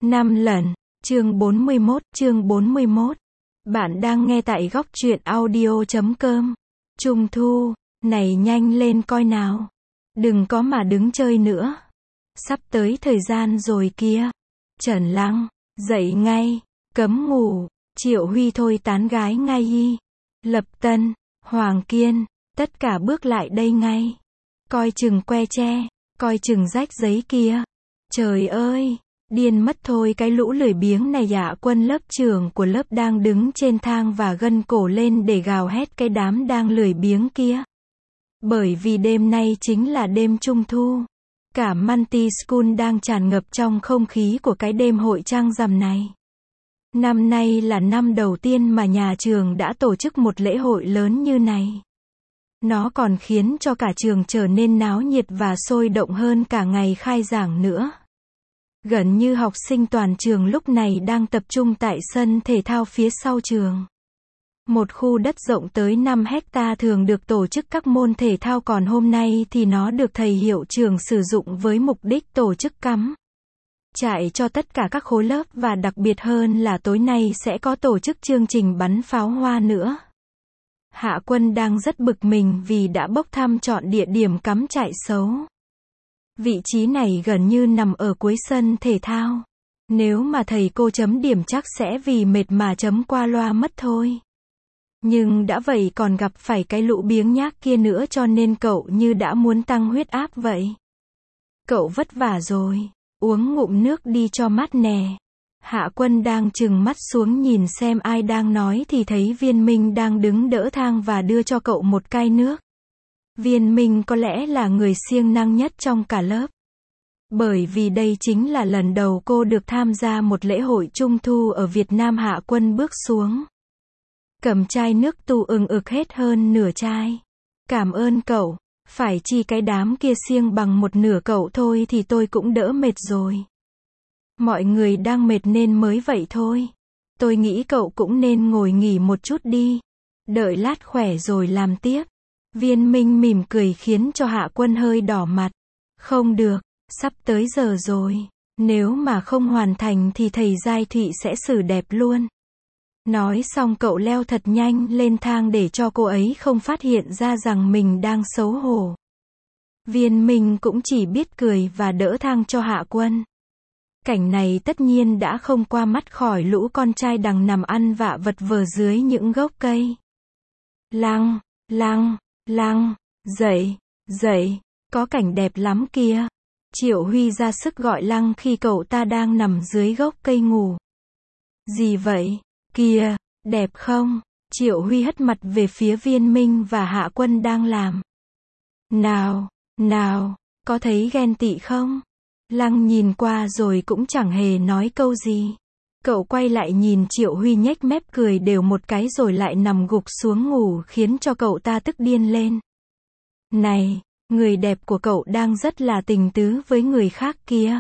5 lần. Chương 41. Bạn đang nghe tại góc truyện audio.com. Trung thu, này nhanh lên coi nào. Đừng có mà đứng chơi nữa. Sắp tới thời gian rồi kia. Trần Lăng, dậy ngay, cấm ngủ. Triệu Huy thôi tán gái ngay y. Lập Tân, Hoàng Kiên, tất cả bước lại đây ngay. Coi chừng que tre, coi chừng rách giấy kia. Trời ơi! Điên mất thôi cái lũ lười biếng này. Dạ Quân lớp trưởng của lớp đang đứng trên thang và gân cổ lên để gào hét cái đám đang lười biếng kia. Bởi vì đêm nay chính là đêm Trung thu. Cả Multi School đang tràn ngập trong không khí của cái đêm hội trăng rằm này. Năm nay là năm đầu tiên mà nhà trường đã tổ chức một lễ hội lớn như này. Nó còn khiến cho cả trường trở nên náo nhiệt và sôi động hơn cả ngày khai giảng nữa. Gần như học sinh toàn trường lúc này đang tập trung tại sân thể thao phía sau trường. Một khu đất rộng tới 5 hecta thường được tổ chức các môn thể thao, còn hôm nay thì nó được thầy hiệu trưởng sử dụng với mục đích tổ chức cắm trại cho tất cả các khối lớp, và đặc biệt hơn là tối nay sẽ có tổ chức chương trình bắn pháo hoa nữa. Hạ Quân đang rất bực mình vì đã bốc thăm chọn địa điểm cắm trại xấu. Vị trí này gần như nằm ở cuối sân thể thao. Nếu mà thầy cô chấm điểm chắc sẽ vì mệt mà chấm qua loa mất thôi. Nhưng đã vậy còn gặp phải cái lũ biếng nhác kia nữa, cho nên cậu như đã muốn tăng huyết áp vậy. Cậu vất vả rồi, uống ngụm nước đi cho mát nè. Hạ Quân đang trừng mắt xuống nhìn xem ai đang nói thì thấy Viên Minh đang đứng đỡ thang và đưa cho cậu một cai nước. Viên Minh có lẽ là người siêng năng nhất trong cả lớp. Bởi vì đây chính là lần đầu cô được tham gia một lễ hội Trung thu ở Việt Nam. Hạ Quân bước xuống, cầm chai nước tu ừng ực hết hơn nửa chai. Cảm ơn cậu, phải chi cái đám kia siêng bằng một nửa cậu thôi thì tôi cũng đỡ mệt rồi. Mọi người đang mệt nên mới vậy thôi. Tôi nghĩ cậu cũng nên ngồi nghỉ một chút đi. Đợi lát khỏe rồi làm tiếp. Viên Minh mỉm cười khiến cho Hạ Quân hơi đỏ mặt. Không được, sắp tới giờ rồi. Nếu mà không hoàn thành thì thầy Giai Thụy sẽ xử đẹp luôn. Nói xong cậu leo thật nhanh lên thang để cho cô ấy không phát hiện ra rằng mình đang xấu hổ. Viên Minh cũng chỉ biết cười và đỡ thang cho Hạ Quân. Cảnh này tất nhiên đã không qua mắt khỏi lũ con trai đằng nằm ăn vạ vật vờ dưới những gốc cây. Lăng, Lăng, Lăng, dậy, dậy, có cảnh đẹp lắm kia. Triệu Huy ra sức gọi Lăng khi cậu ta đang nằm dưới gốc cây ngủ. Gì vậy? Kìa, đẹp không? Triệu Huy hất mặt về phía Viên Minh và Hạ Quân đang làm. Nào, nào, có thấy ghen tị không? Lăng nhìn qua rồi cũng chẳng hề nói câu gì. Cậu quay lại nhìn Triệu Huy nhếch mép cười đều một cái rồi lại nằm gục xuống ngủ, khiến cho cậu ta tức điên lên. Này, người đẹp của cậu đang rất là tình tứ với người khác kia.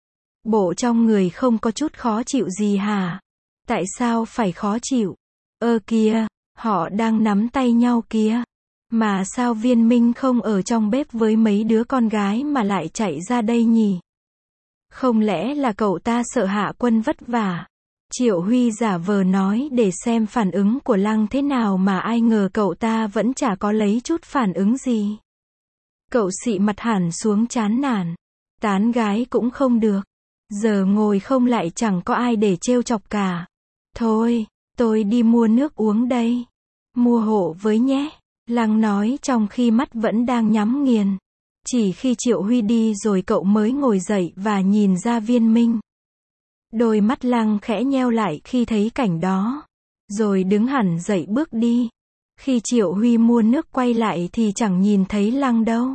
Bộ trong người không có chút khó chịu gì hả? Tại sao phải khó chịu? Kìa, họ đang nắm tay nhau kìa. Mà sao Viên Minh không ở trong bếp với mấy đứa con gái mà lại chạy ra đây nhỉ? Không lẽ là cậu ta sợ Hạ Quân vất vả? Triệu Huy giả vờ nói để xem phản ứng của Lăng thế nào, mà ai ngờ cậu ta vẫn chả có lấy chút phản ứng gì. Cậu xị mặt hẳn xuống chán nản. Tán gái cũng không được. Giờ ngồi không lại chẳng có ai để trêu chọc cả. Thôi, tôi đi mua nước uống đây. Mua hộ với nhé. Lăng nói trong khi mắt vẫn đang nhắm nghiền. Chỉ khi Triệu Huy đi rồi cậu mới ngồi dậy và nhìn ra Viên Minh. Đôi mắt Lăng khẽ nheo lại khi thấy cảnh đó. Rồi đứng hẳn dậy bước đi. Khi Triệu Huy mua nước quay lại thì chẳng nhìn thấy Lăng đâu.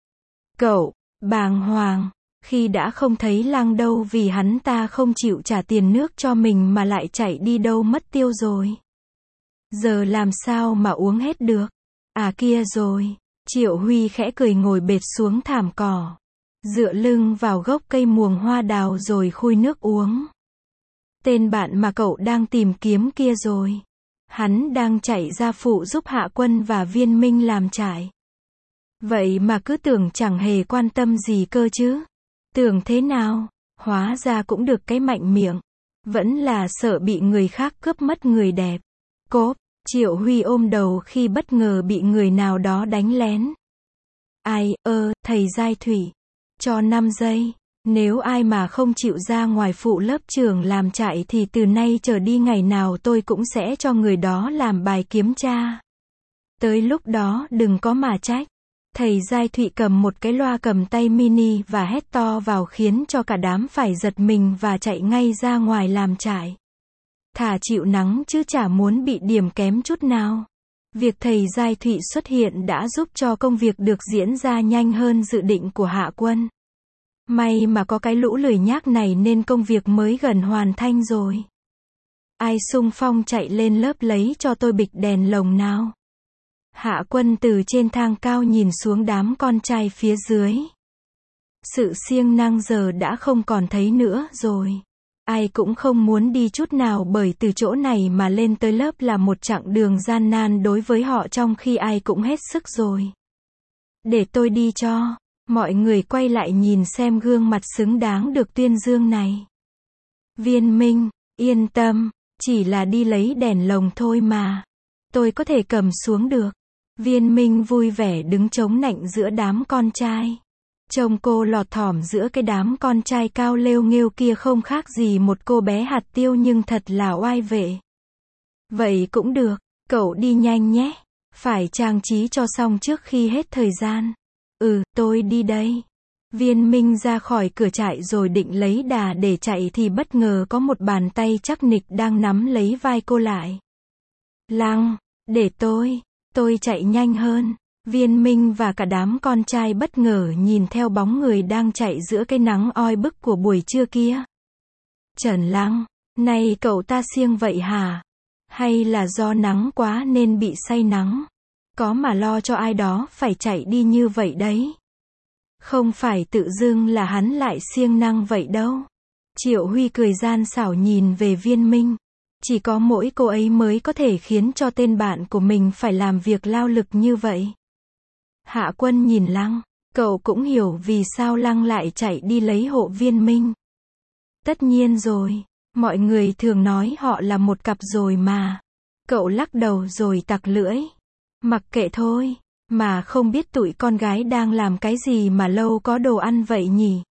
Cậu, bàng hoàng, khi đã không thấy Lăng đâu vì hắn ta không chịu trả tiền nước cho mình mà lại chạy đi đâu mất tiêu rồi. Giờ làm sao mà uống hết được? À kia rồi. Triệu Huy khẽ cười ngồi bệt xuống thảm cỏ. Dựa lưng vào gốc cây muồng hoa đào rồi khui nước uống. Tên bạn mà cậu đang tìm kiếm kia rồi. Hắn đang chạy ra phụ giúp Hạ Quân và Viên Minh làm trại. Vậy mà cứ tưởng chẳng hề quan tâm gì cơ chứ. Tưởng thế nào? Hóa ra cũng được cái mạnh miệng. Vẫn là sợ bị người khác cướp mất người đẹp. Cốp, Triệu Huy ôm đầu khi bất ngờ bị người nào đó đánh lén. Ai, thầy Giai Thủy. Cho 5 giây. Nếu ai mà không chịu ra ngoài phụ lớp trưởng làm chạy thì từ nay trở đi ngày nào tôi cũng sẽ cho người đó làm bài kiểm tra. Tới lúc đó đừng có mà trách. Thầy Giai Thụy cầm một cái loa cầm tay mini và hét to vào khiến cho cả đám phải giật mình và chạy ngay ra ngoài làm trại. Thà chịu nắng chứ chả muốn bị điểm kém chút nào. Việc thầy Giai Thụy xuất hiện đã giúp cho công việc được diễn ra nhanh hơn dự định của Hạ Quân. May mà có cái lũ lười nhác này nên công việc mới gần hoàn thành rồi. Ai xung phong chạy lên lớp lấy cho tôi bịch đèn lồng nào. Hạ Quân từ trên thang cao nhìn xuống đám con trai phía dưới. Sự siêng năng giờ đã không còn thấy nữa rồi. Ai cũng không muốn đi chút nào bởi từ chỗ này mà lên tới lớp là một chặng đường gian nan đối với họ trong khi ai cũng hết sức rồi. Để tôi đi cho. Mọi người quay lại nhìn xem gương mặt xứng đáng được tuyên dương này. Viên Minh, yên tâm, chỉ là đi lấy đèn lồng thôi mà. Tôi có thể cầm xuống được. Viên Minh vui vẻ đứng chống nạnh giữa đám con trai. Trông cô lọt thỏm giữa cái đám con trai cao lêu nghêu kia không khác gì một cô bé hạt tiêu nhưng thật là oai vệ. Vậy cũng được, cậu đi nhanh nhé. Phải trang trí cho xong trước khi hết thời gian. Tôi đi đây. Viên Minh ra khỏi cửa trại rồi định lấy đà để chạy thì bất ngờ có một bàn tay chắc nịch đang nắm lấy vai cô lại. Lăng, để tôi chạy nhanh hơn. Viên Minh và cả đám con trai bất ngờ nhìn theo bóng người đang chạy giữa cái nắng oi bức của buổi trưa kia. Trần Lăng, này cậu ta siêng vậy hả? Hay là do nắng quá nên bị say nắng? Có mà lo cho ai đó phải chạy đi như vậy đấy. Không phải tự dưng là hắn lại siêng năng vậy đâu. Triệu Huy cười gian xảo nhìn về Viên Minh. Chỉ có mỗi cô ấy mới có thể khiến cho tên bạn của mình phải làm việc lao lực như vậy. Hạ Quân nhìn Lăng. Cậu cũng hiểu vì sao Lăng lại chạy đi lấy hộ Viên Minh. Tất nhiên rồi. Mọi người thường nói họ là một cặp rồi mà. Cậu lắc đầu rồi tặc lưỡi. Mặc kệ thôi, mà không biết tụi con gái đang làm cái gì mà lâu có đồ ăn vậy nhỉ?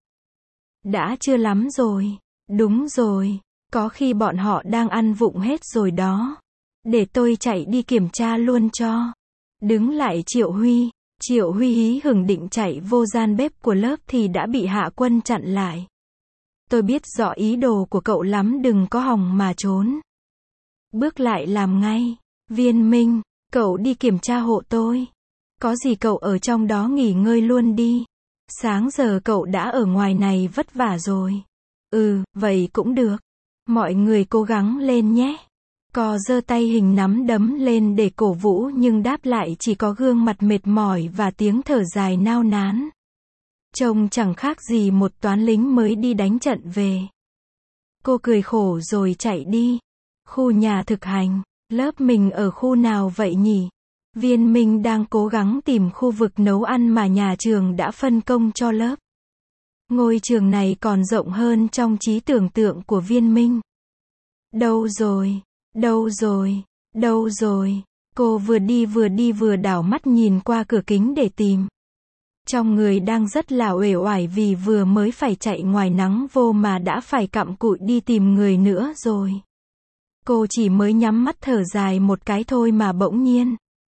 Đã chưa lắm rồi. Đúng rồi, có khi bọn họ đang ăn vụng hết rồi đó. Để tôi chạy đi kiểm tra luôn cho. Đứng lại Triệu Huy. Triệu Huy hí hửng định chạy vô gian bếp của lớp thì đã bị Hạ Quân chặn lại. Tôi biết rõ ý đồ của cậu lắm, đừng có hòng mà trốn. Bước lại làm ngay. Viên Minh, cậu đi kiểm tra hộ tôi. Có gì cậu ở trong đó nghỉ ngơi luôn đi. Sáng giờ cậu đã ở ngoài này vất vả rồi. Vậy cũng được. Mọi người cố gắng lên nhé. Cò giơ tay hình nắm đấm lên để cổ vũ nhưng đáp lại chỉ có gương mặt mệt mỏi và tiếng thở dài nao nán. Trông chẳng khác gì một toán lính mới đi đánh trận về. Cô cười khổ rồi chạy đi. Khu nhà thực hành. Lớp mình ở khu nào vậy nhỉ? Viên Minh đang cố gắng tìm khu vực nấu ăn mà nhà trường đã phân công cho lớp. Ngôi trường này còn rộng hơn trong trí tưởng tượng của Viên Minh. Đâu rồi? Đâu rồi? Đâu rồi? Cô vừa đi vừa đảo mắt nhìn qua cửa kính để tìm. Trong người đang rất là uể oải vì vừa mới phải chạy ngoài nắng vô mà đã phải cặm cụi đi tìm người nữa rồi. Cô chỉ mới nhắm mắt thở dài một cái thôi mà bỗng nhiên.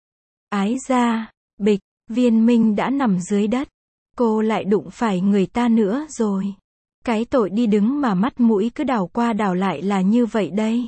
Ái da, bịch, Viên Minh đã nằm dưới đất. Cô lại đụng phải người ta nữa rồi. Cái tội đi đứng mà mắt mũi cứ đảo qua đảo lại là như vậy đây.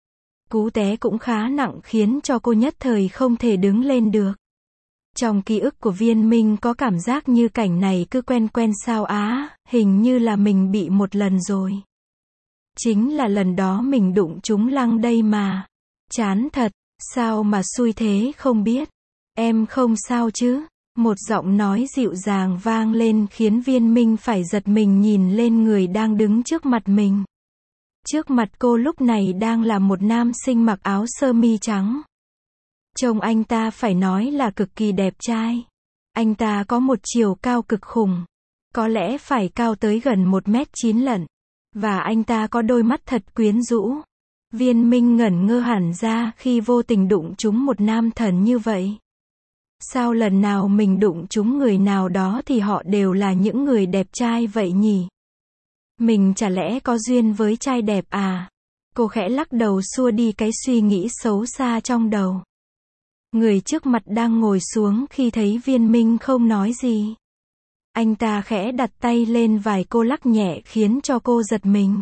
Cú té cũng khá nặng khiến cho cô nhất thời không thể đứng lên được. Trong ký ức của Viên Minh có cảm giác như cảnh này cứ quen quen sao á, hình như là mình bị một lần rồi. Chính là lần đó mình đụng trúng Lăng đây mà. Chán thật, sao mà xui thế không biết. Em không sao chứ? Một giọng nói dịu dàng vang lên khiến Viên Minh phải giật mình nhìn lên người đang đứng trước mặt mình. Trước mặt cô lúc này đang là một nam sinh mặc áo sơ mi trắng. Trông anh ta phải nói là cực kỳ đẹp trai. Anh ta có một chiều cao cực khủng. Có lẽ phải cao tới gần 1m9 lận. Và anh ta có đôi mắt thật quyến rũ. Viên Minh ngẩn ngơ hẳn ra khi vô tình đụng trúng một nam thần như vậy. Sao lần nào mình đụng trúng người nào đó thì họ đều là những người đẹp trai vậy nhỉ? Mình chả lẽ có duyên với trai đẹp à? Cô khẽ lắc đầu xua đi cái suy nghĩ xấu xa trong đầu. Người trước mặt đang ngồi xuống khi thấy Viên Minh không nói gì. Anh ta khẽ đặt tay lên vai cô lắc nhẹ khiến cho cô giật mình.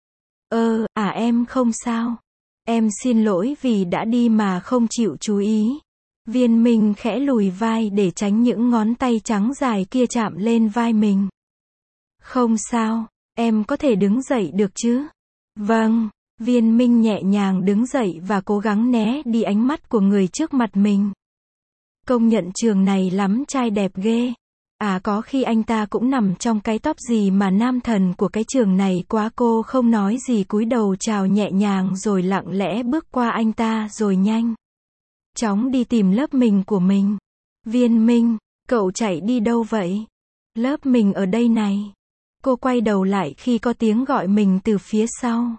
Em không sao. Em xin lỗi vì đã đi mà không chịu chú ý. Viên Minh khẽ lùi vai để tránh những ngón tay trắng dài kia chạm lên vai mình. Không sao, em có thể đứng dậy được chứ? Vâng, Viên Minh nhẹ nhàng đứng dậy và cố gắng né đi ánh mắt của người trước mặt mình. Công nhận trường này lắm trai đẹp ghê. Có khi anh ta cũng nằm trong cái top gì mà nam thần của cái trường này quá. Cô không nói gì cúi đầu chào nhẹ nhàng rồi lặng lẽ bước qua anh ta rồi nhanh chóng đi tìm lớp mình của mình. Viên Minh, cậu chạy đi đâu vậy? Lớp mình ở đây này. Cô quay đầu lại khi có tiếng gọi mình từ phía sau.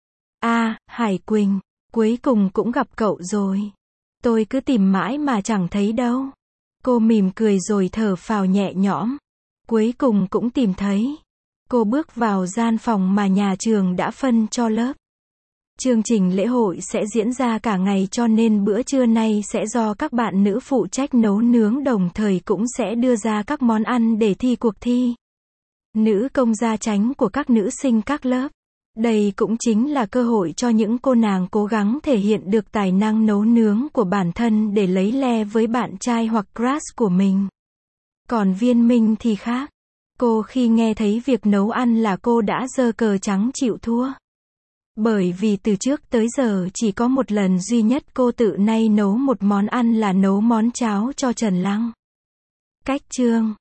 Hải Quỳnh, cuối cùng cũng gặp cậu rồi. Tôi cứ tìm mãi mà chẳng thấy đâu. Cô mỉm cười rồi thở phào nhẹ nhõm. Cuối cùng cũng tìm thấy. Cô bước vào gian phòng mà nhà trường đã phân cho lớp. Chương trình lễ hội sẽ diễn ra cả ngày cho nên bữa trưa nay sẽ do các bạn nữ phụ trách nấu nướng, đồng thời cũng sẽ đưa ra các món ăn để thi cuộc thi nữ công gia chánh của các nữ sinh các lớp. Đây cũng chính là cơ hội cho những cô nàng cố gắng thể hiện được tài năng nấu nướng của bản thân để lấy le với bạn trai hoặc crush của mình. Còn Viên Minh thì khác. Cô khi nghe thấy việc nấu ăn là cô đã giơ cờ trắng chịu thua. Bởi vì từ trước tới giờ chỉ có một lần duy nhất cô tự nay nấu một món ăn là nấu món cháo cho Trần Lăng. Cách chương